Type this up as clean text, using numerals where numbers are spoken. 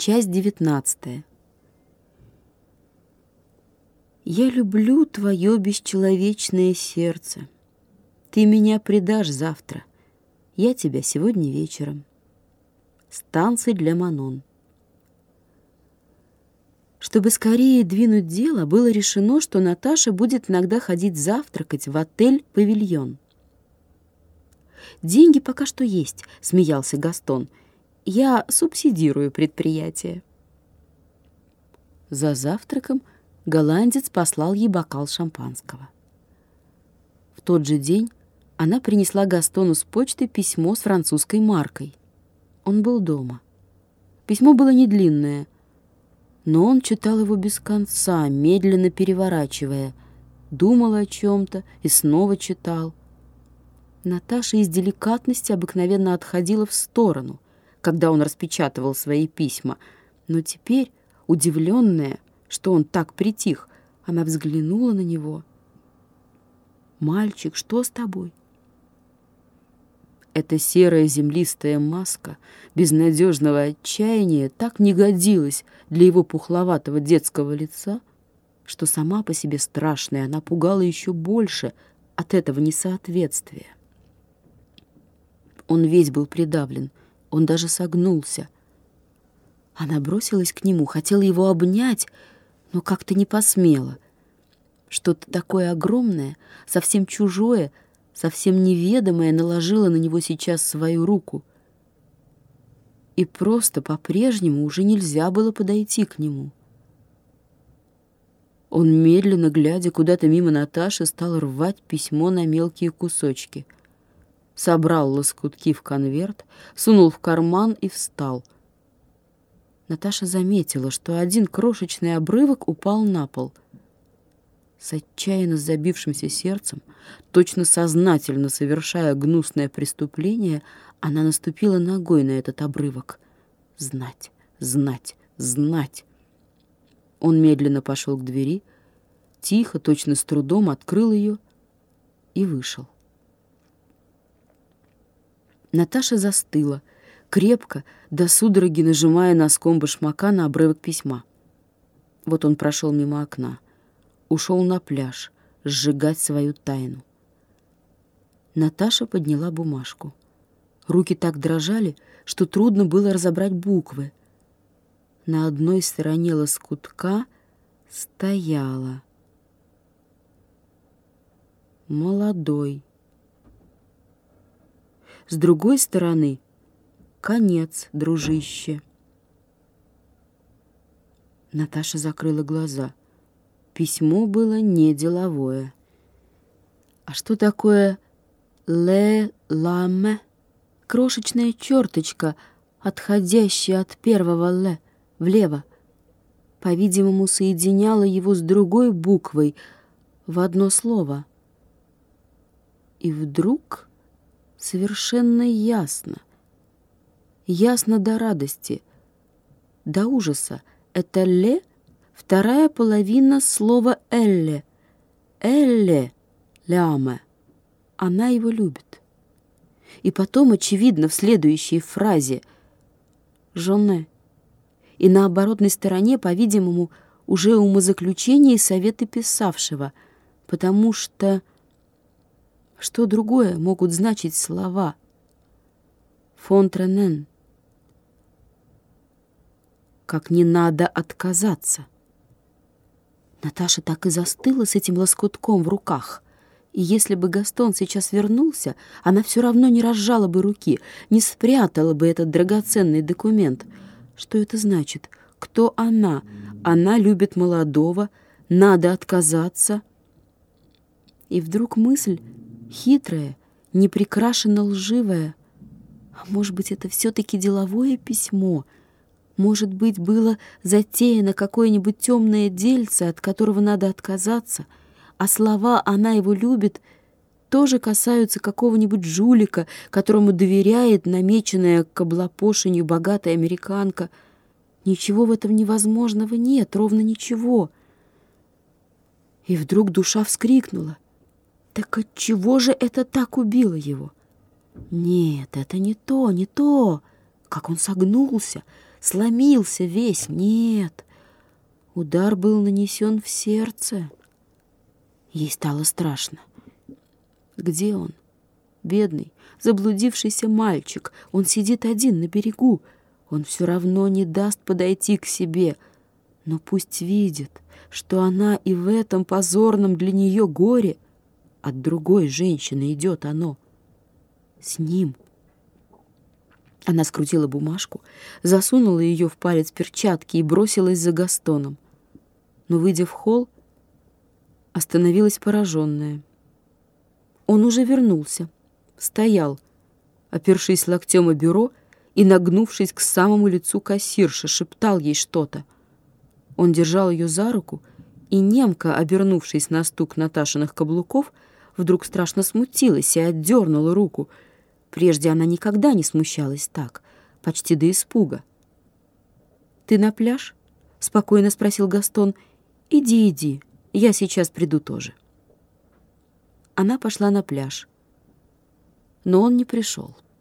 Часть 19. Я люблю твое бесчеловечное сердце. Ты меня предашь завтра. Я тебя сегодня вечером. Станция для Манон. Чтобы скорее двинуть дело, было решено, что Наташа будет иногда ходить завтракать в отель «Павильон». «Деньги пока что есть», — смеялся Гастон. «Я субсидирую предприятие». За завтраком голландец послал ей бокал шампанского. В тот же день она принесла Гастону с почты письмо с французской маркой. Он был дома. Письмо было не длинное, но он читал его без конца, медленно переворачивая, думал о чем-то и снова читал. Наташа из деликатности обыкновенно отходила в сторону, когда он распечатывал свои письма, но теперь, удивленная, что он так притих, она взглянула на него. «Мальчик, что с тобой?» Эта серая землистая маска безнадежного отчаяния так не годилась для его пухловатого детского лица, что сама по себе страшная, она пугала еще больше от этого несоответствия. Он весь был придавлен, он даже согнулся. Она бросилась к нему, хотела его обнять, но как-то не посмела. Что-то такое огромное, совсем чужое, совсем неведомое наложило на него сейчас свою руку. И просто по-прежнему уже нельзя было подойти к нему. Он, медленно глядя куда-то мимо Наташи, стал рвать письмо на мелкие кусочки. Собрал лоскутки в конверт, сунул в карман и встал. Наташа заметила, что один крошечный обрывок упал на пол. С отчаянно забившимся сердцем, точно сознательно совершая гнусное преступление, она наступила ногой на этот обрывок. Знать, знать, знать. Он медленно пошел к двери, тихо, точно с трудом открыл ее и вышел. Наташа застыла, крепко, до судороги нажимая носком башмака на обрывок письма. Вот он прошел мимо окна, ушел на пляж сжигать свою тайну. Наташа подняла бумажку. Руки так дрожали, что трудно было разобрать буквы. На одной стороне лоскутка стояла: «Молодой». С другой стороны — «Конец, дружище». Наташа закрыла глаза. Письмо было не деловое. А что такое «ле ламе»? Крошечная черточка, отходящая от первого «ле» влево. По-видимому, соединяла его с другой буквой в одно слово. И вдруг совершенно ясно, ясно до радости, до ужаса, это «ле» — вторая половина слова «элле». «Элле» — «ляме». Она его любит. И потом, очевидно, в следующей фразе «жоне». И на оборотной стороне, по-видимому, уже умозаключение и советы писавшего, потому что другое могут значить слова «фонтренен». Как не надо отказаться. Наташа так и застыла с этим лоскутком в руках. И если бы Гастон сейчас вернулся, она все равно не разжала бы руки, не спрятала бы этот драгоценный документ. Что это значит? Кто она? Она любит молодого, надо отказаться. И вдруг мысль хитрая, неприкрашенно лживая. А может быть, это все-таки деловое письмо? Может быть, было затеяно какое-нибудь темное дельце, от которого надо отказаться, а слова «она его любит» тоже касаются какого-нибудь жулика, которому доверяет намеченная к облапошению богатая американка. Ничего в этом невозможного нет, ровно ничего. И вдруг душа вскрикнула. Так отчего же это так убило его? Нет, это не то, не то. как он согнулся, сломился весь. Нет, удар был нанесен в сердце. Ей стало страшно. Где он? Бедный, заблудившийся мальчик. Он сидит один на берегу. Он все равно не даст подойти к себе. Но пусть видит, что она и в этом позорном для нее горе от другой женщины идет оно. С ним. Она скрутила бумажку, засунула ее в палец перчатки и бросилась за Гастоном. Но, выйдя в холл, остановилась пораженная. Он уже вернулся, стоял, опершись локтем о бюро и, нагнувшись к самому лицу кассирши, шептал ей что-то. Он держал ее за руку, и немка, обернувшись на стук Наташиных каблуков, вдруг страшно смутилась и отдернула руку. Прежде она никогда не смущалась так, почти до испуга. «Ты на пляж?» — спокойно спросил Гастон. «Иди, иди, я сейчас приду тоже». Она пошла на пляж, но он не пришел.